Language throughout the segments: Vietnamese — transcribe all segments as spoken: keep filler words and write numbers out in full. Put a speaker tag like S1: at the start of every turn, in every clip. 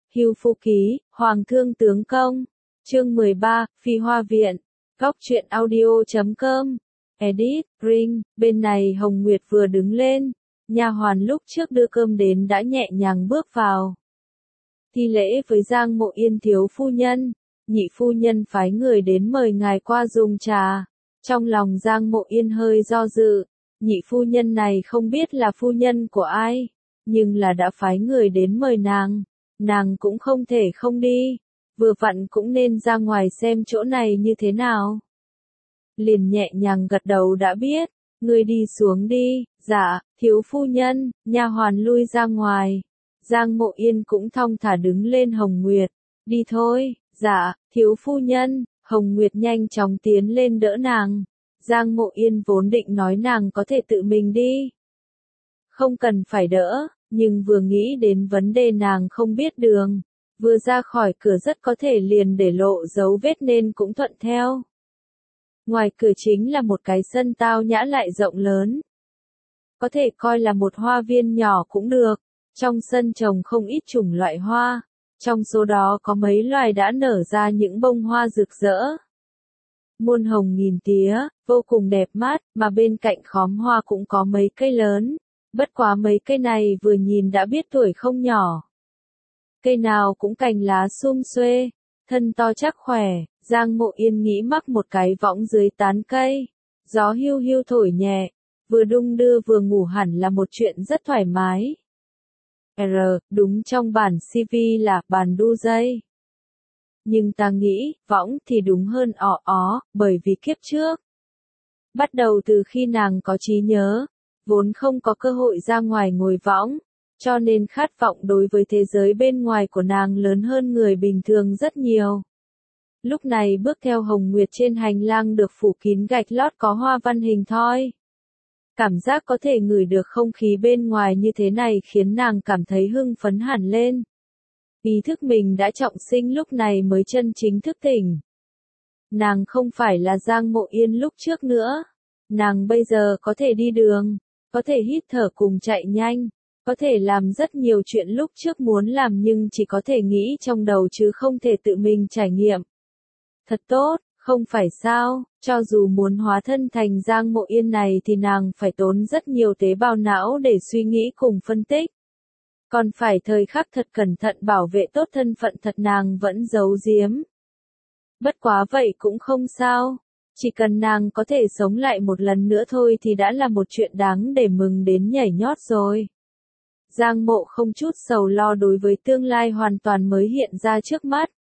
S1: Hưu Phu Ký, Hoàng Thương Tướng Công. Chương mười ba, Phi Hoa Viện. Góc truyện audio chấm com. Edit, Ring, bên này Hồng Nguyệt vừa đứng lên, nha hoàn lúc trước đưa cơm đến đã nhẹ nhàng bước vào. Thi lễ với Giang Mộ Yên thiếu phu nhân, nhị phu nhân phái người đến mời ngài qua dùng trà. Trong lòng Giang Mộ Yên hơi do dự, nhị phu nhân này không biết là phu nhân của ai, nhưng là đã phái người đến mời nàng, nàng cũng không thể không đi, vừa vặn cũng nên ra ngoài xem chỗ này như thế nào. Liền nhẹ nhàng gật đầu đã biết, ngươi đi xuống đi. Dạ, thiếu phu nhân. Nha hoàn lui ra ngoài. Giang Mộ Yên cũng thong thả đứng lên. Hồng Nguyệt, đi thôi. Dạ, thiếu phu nhân. Hồng Nguyệt nhanh chóng tiến lên đỡ nàng. Giang Mộ Yên vốn định nói nàng có thể tự mình đi, không cần phải đỡ, nhưng vừa nghĩ đến vấn đề nàng không biết đường, vừa ra khỏi cửa rất có thể liền để lộ dấu vết nên cũng thuận theo. Ngoài cửa chính là một cái sân tao nhã lại rộng lớn, có thể coi là một hoa viên nhỏ cũng được. Trong sân trồng không ít chủng loại hoa, trong số đó có mấy loài đã nở ra những bông hoa rực rỡ, muôn hồng nghìn tía, vô cùng đẹp mắt, mà bên cạnh khóm hoa cũng có mấy cây lớn, bất quá mấy cây này vừa nhìn đã biết tuổi không nhỏ. Cây nào cũng cành lá sum xuê, thân to chắc khỏe. Giang Mộ Yên nghĩ mắc một cái võng dưới tán cây, gió hiu hiu thổi nhẹ, vừa đung đưa vừa ngủ hẳn là một chuyện rất thoải mái. R, đúng trong bản xê vê là bàn đu dây. Nhưng ta nghĩ, võng thì đúng hơn ó ó, bởi vì kiếp trước, bắt đầu từ khi nàng có trí nhớ, vốn không có cơ hội ra ngoài ngồi võng, cho nên khát vọng đối với thế giới bên ngoài của nàng lớn hơn người bình thường rất nhiều. Lúc này bước theo Hồng Nguyệt trên hành lang được phủ kín gạch lót có hoa văn hình thoi. Cảm giác có thể ngửi được không khí bên ngoài như thế này khiến nàng cảm thấy hưng phấn hẳn lên. Ý thức mình đã trọng sinh lúc này mới chân chính thức tỉnh. Nàng không phải là Giang Mộ Yên lúc trước nữa. Nàng bây giờ có thể đi đường, có thể hít thở cùng chạy nhanh, có thể làm rất nhiều chuyện lúc trước muốn làm nhưng chỉ có thể nghĩ trong đầu chứ không thể tự mình trải nghiệm. Thật tốt, không phải sao, cho dù muốn hóa thân thành Giang Mộ Yên này thì nàng phải tốn rất nhiều tế bào não để suy nghĩ cùng phân tích. Còn phải thời khắc thật cẩn thận bảo vệ tốt thân phận thật nàng vẫn giấu giếm. Bất quá vậy cũng không sao, chỉ cần nàng có thể sống lại một lần nữa thôi thì đã là một chuyện đáng để mừng đến nhảy nhót rồi. Giang Mộ không chút sầu lo đối với tương lai hoàn toàn mới hiện ra trước mắt.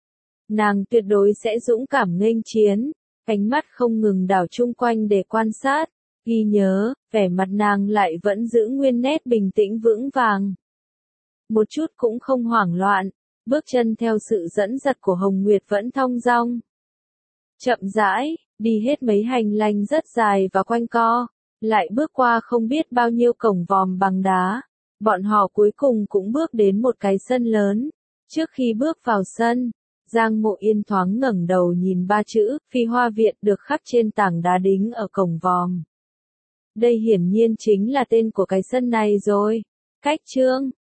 S1: Nàng tuyệt đối sẽ dũng cảm nghênh chiến, ánh mắt không ngừng đảo chung quanh để quan sát, ghi nhớ, vẻ mặt nàng lại vẫn giữ nguyên nét bình tĩnh vững vàng. Một chút cũng không hoảng loạn, bước chân theo sự dẫn dắt của Hồng Nguyệt vẫn thong dong. Chậm rãi, đi hết mấy hành lang rất dài và quanh co, lại bước qua không biết bao nhiêu cổng vòm bằng đá. Bọn họ cuối cùng cũng bước đến một cái sân lớn. Trước khi bước vào sân, Giang Mộ Yên thoáng ngẩng đầu nhìn ba chữ, Phi Hoa Viện được khắc trên tảng đá đính ở cổng vòm. Đây hiển nhiên chính là tên của cái sân này rồi. Cách chương,